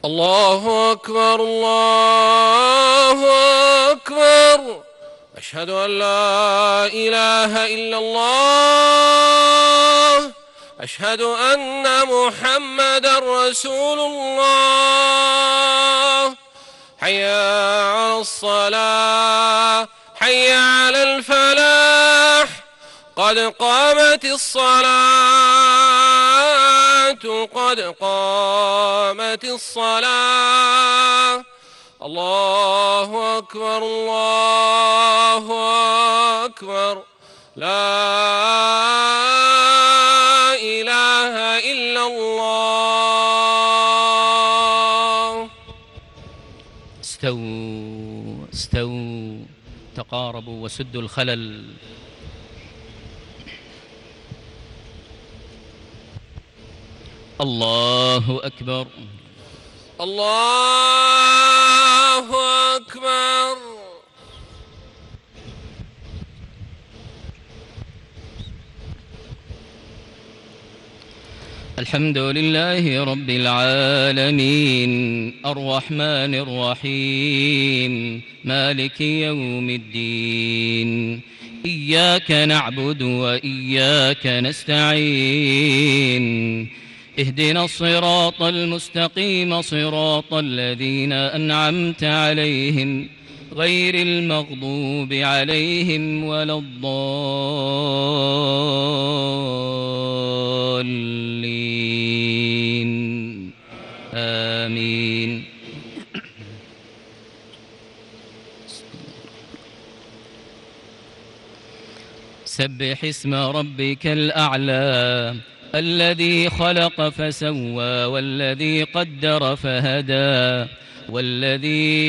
الله أكبر الله أكبر. أشهد أن لا إله إلا الله. أشهد أن محمدا رسول الله. حي على الصلاة حي على الفلاح. قد قامت الصلاة قد قامت الصلاة. الله أكبر الله أكبر. لا إله إلا الله. استووا استووا، تقاربوا وسدوا الخلل. الله أكبر الله أكبر. الحمد لله رب العالمين، الرحمن الرحيم، مالك يوم الدين. إياك نعبد وإياك نستعين، اهدنا الصراط المستقيم، صراط الذين أنعمت عليهم غير المغضوب عليهم ولا الضالين. آمين. سبح اسم ربك الأعلى، الذي خلق فسوى والذي قدر فهدى والذي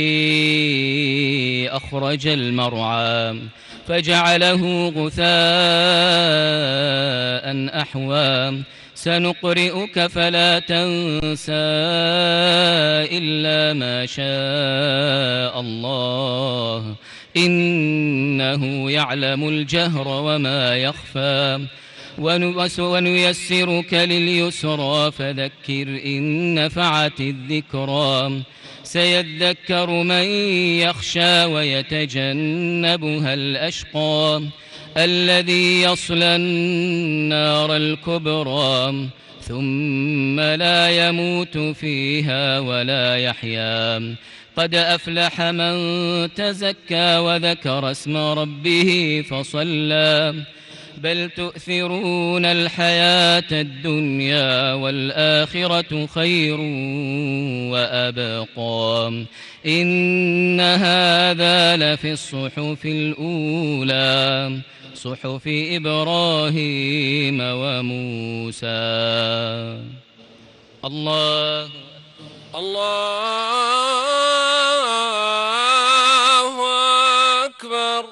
أخرج المرعى فجعله غثاء أحوى. سنقرئك فلا تنسى إلا ما شاء الله، إنه يعلم الجهر وما يخفى. ونيسرك لليسرى فذكر إن نفعت الذكرى. سيذكر من يخشى ويتجنبها الأشقى، الذي يصلى النار الكبرى ثم لا يموت فيها ولا يحيا. قد أفلح من تزكى وذكر اسم ربه فصلى. بل تؤثرون الحياة الدنيا والآخرة خير وأبقى. إن هذا لفي الصحف الأولى، صحف إبراهيم وموسى. الله أكبر.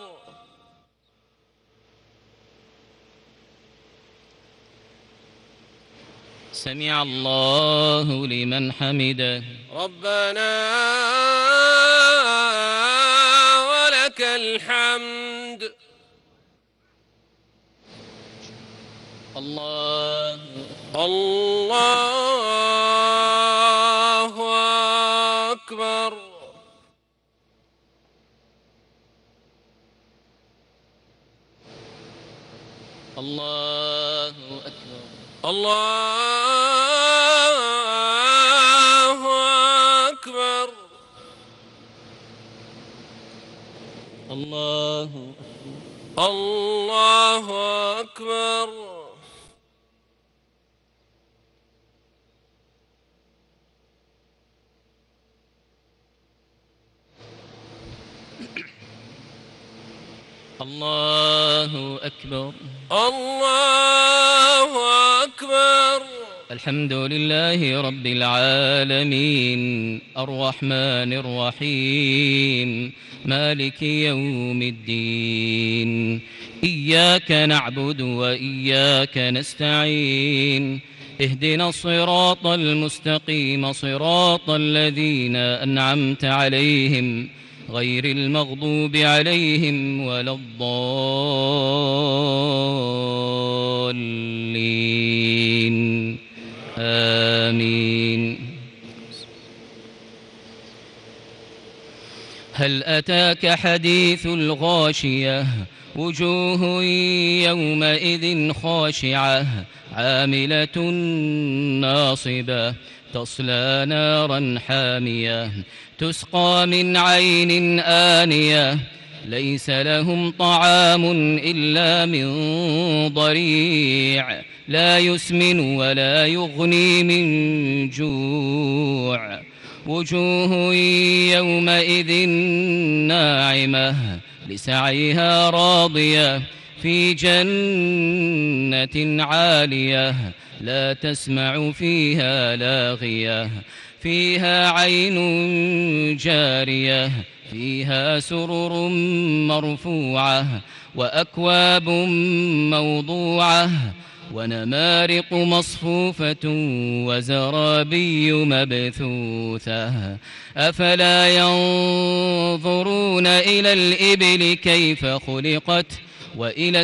سمع الله لمن حمده. ربنا ولك الحمد. الله أكبر. الله أكبر. الله أكبر. الله أكبر. الله أكبر. الله أكبر. الحمد لله رب العالمين، الرحمن الرحيم، مالك يوم الدين. إياك نعبد وإياك نستعين، اهدنا الصراط المستقيم، صراط الذين أنعمت عليهم غير المغضوب عليهم ولا الضالين. آمين. هل أتاك حديث الغاشية وجوه يومئذ خاشعة عاملة ناصبة تصلى نارا حامية تسقى من عين آنية ليس لهم طعام إلا من ضريع لا يسمن ولا يغني من جوع وجوه يومئذ ناعمة لسعيها راضية في جنة عالية لا تسمع فيها لاغية فيها عين جارية فيها سرر مرفوعة وأكواب موضوعة ونمارق مصفوفة وزرابي مبثوثة أفلا ينظرون إلى الإبل كيف خلقت وإلى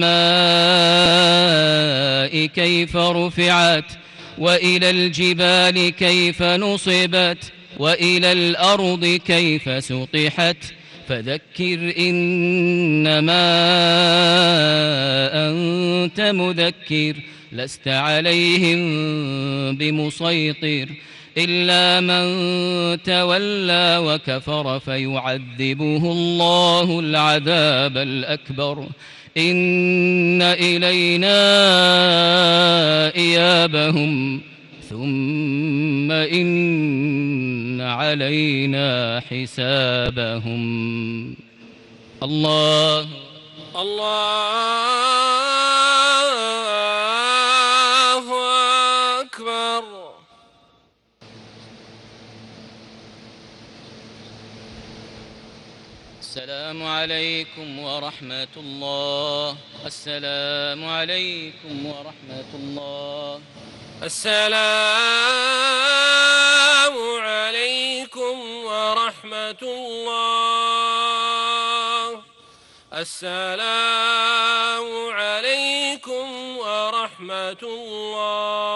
السماء كيف رفعت وإلى الجبال كيف نصبت وإلى الأرض كيف سطحت فذكر إنما أنت مذكر لست عليهم بمسيطر إلا من تولى وكفر فيعذبه الله العذاب الأكبر إن إلينا إيابهم ثم إن علينا حسابهم الله أكبر. السلام عليكم ورحمة الله. السلام عليكم ورحمة الله. السلام عليكم ورحمة الله. السلام عليكم ورحمة الله.